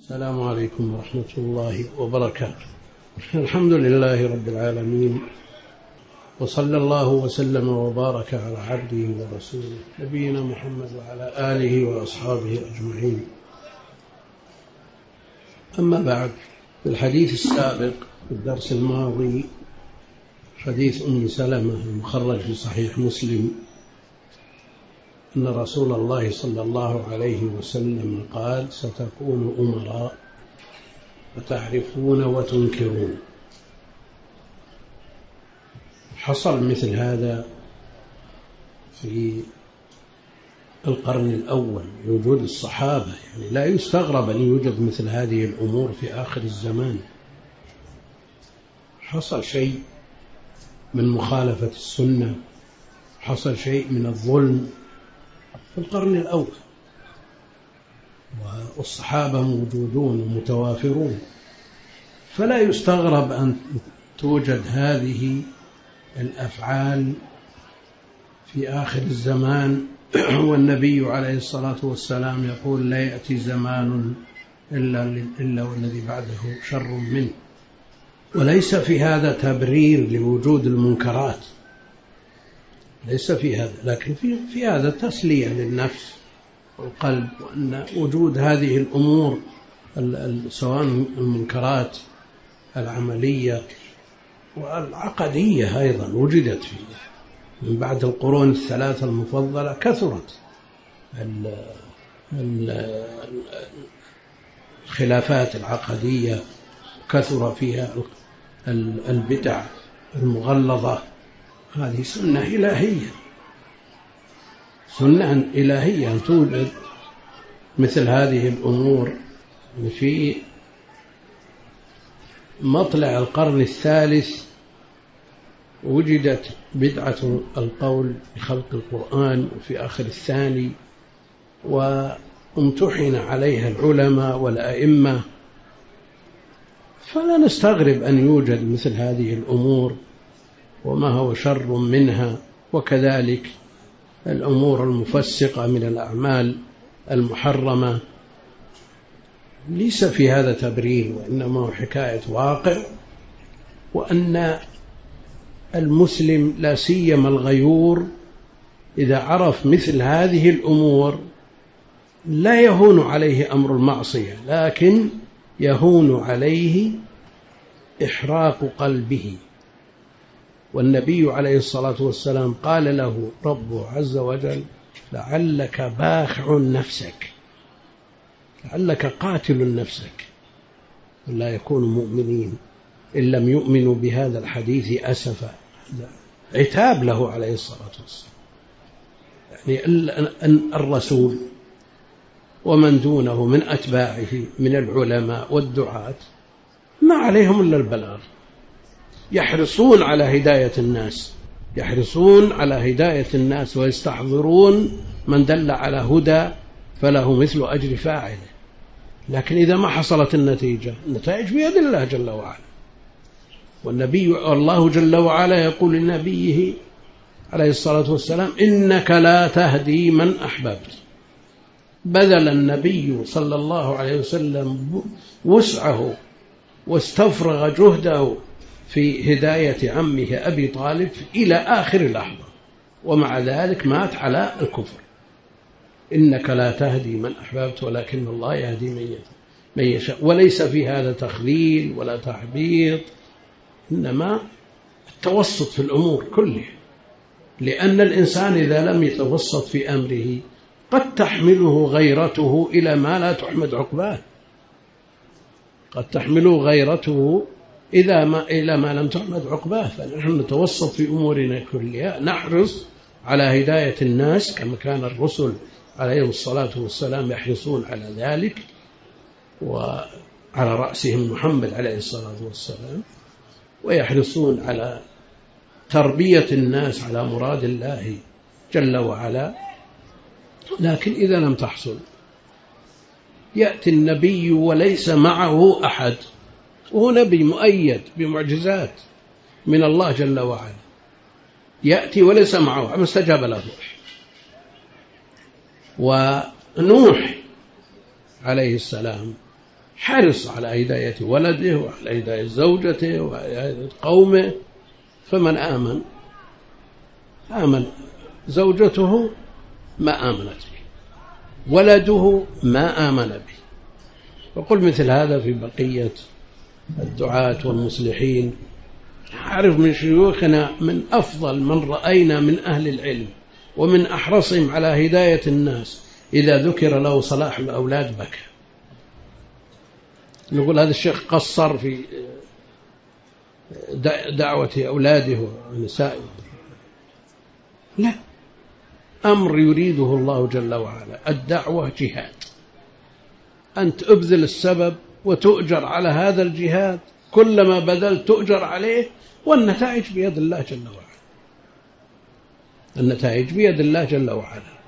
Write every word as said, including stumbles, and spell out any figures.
السلام عليكم ورحمة الله وبركاته. الحمد لله رب العالمين، وصلى الله وسلم وبارك على عبده ورسوله نبينا محمد وعلى آله وأصحابه أجمعين. أما بعد، في الحديث السابق في الدرس الماضي حديث أم سلمة المخرج في صحيح مسلم أن رسول الله صلى الله عليه وسلم قال: ستكون أمراء وتعرفون وتنكرون. حصل مثل هذا في القرن الأول بوجود الصحابة، يعني لا يستغرب أن يوجد مثل هذه الأمور في آخر الزمان. حصل شيء من مخالفة السنة، حصل شيء من الظلم في القرن الأول، والصحابة موجودون ومتوافرون، فلا يستغرب أن توجد هذه الأفعال في آخر الزمان. والنبي عليه الصلاة والسلام يقول: لا يأتي زمان إلا, إلا والذي بعده شر منه. وليس في هذا تبرير لوجود المنكرات، ليس في هذا، لكن في, في هذا تسلية للنفس والقلب، وأن وجود هذه الأمور سواء المنكرات العملية والعقدية أيضا وجدت فيه من بعد القرون الثلاثة المفضلة. كثرت الخلافات العقدية، كثر فيها البدع المغلظة. هذه سنة إلهية، سنة إلهية أن توجد مثل هذه الأمور. في مطلع القرن الثالث وجدت بدعة القول بخلق القرآن، وفي آخر الثاني وامتحن عليها العلماء والأئمة، فلا نستغرب أن يوجد مثل هذه الأمور وما هو شر منها. وكذلك الأمور المفسقة من الأعمال المحرمة، ليس في هذا تبرير، وإنما هو حكاية واقع، وأن المسلم لا سيما الغيور إذا عرف مثل هذه الأمور لا يهون عليه أمر المعصية، لكن يهون عليه إحراق قلبه. والنبي عليه الصلاة والسلام قال له ربه عز وجل: لعلك باخع نفسك، لعلك قاتل نفسك، ولا يكونوا مؤمنين إن لم يؤمنوا بهذا الحديث أسفا. عتاب له عليه الصلاة والسلام. يعني أن الرسول ومن دونه من أتباعه من العلماء والدعاة ما عليهم إلا البلاغ، يحرصون على هداية الناس، يحرصون على هداية الناس ويستحضرون من دل على هدى فله مثل أجر فاعله. لكن إذا ما حصلت النتيجة، النتائج بيد الله جل وعلا. والنبي الله جل وعلا يقول لنبيه عليه الصلاة والسلام: إنك لا تهدي من أحببت. بذل النبي صلى الله عليه وسلم وسعه واستفرغ جهده في هداية عمه أبي طالب إلى آخر لحظة، ومع ذلك مات على الكفر. إنك لا تهدي من أحببت ولكن الله يهدي من يشاء. وليس في هذا تخذيل ولا تحبيط، إنما التوسط في الأمور كلها، لأن الإنسان إذا لم يتوسط في أمره قد تحمله غيرته إلى ما لا تحمد عقباه، قد تحمله غيرته إذا ما إلى ما لم تحمد عقباه. فنحن نتوسط في أمورنا كلها، نحرص على هداية الناس كما كان الرسل عليهم الصلاة والسلام يحرصون على ذلك، وعلى رأسهم محمد عليه الصلاة والسلام، ويحرصون على تربية الناس على مراد الله جل وعلا. لكن إذا لم تحصل، يأتي النبي وليس معه أحد، وهو نبي مؤيد بمعجزات من الله جل وعلا، يأتي وليس معه، أما استجاب له. ونوح عليه السلام حرص على هداية ولده وعلى هداية زوجته وعلى هداية قومه. فمن آمن آمن، زوجته ما آمنت به، ولده ما آمن به. وقل مثل هذا في بقية الدعاة والمصلحين. أعرف من شيوخنا من أفضل من رأينا من أهل العلم ومن أحرصهم على هداية الناس، إذا ذكر له صلاح الأولاد بكى. نقول هذا الشيخ قصر في دعوة أولاده ونسائه. لا، أمر يريده الله جل وعلا. الدعوة جهاد، أنت أبذل السبب وتؤجر على هذا الجهاد، كلما بذلت تؤجر عليه، والنتائج بيد الله جل وعلا. النتائج بيد الله جل وعلا.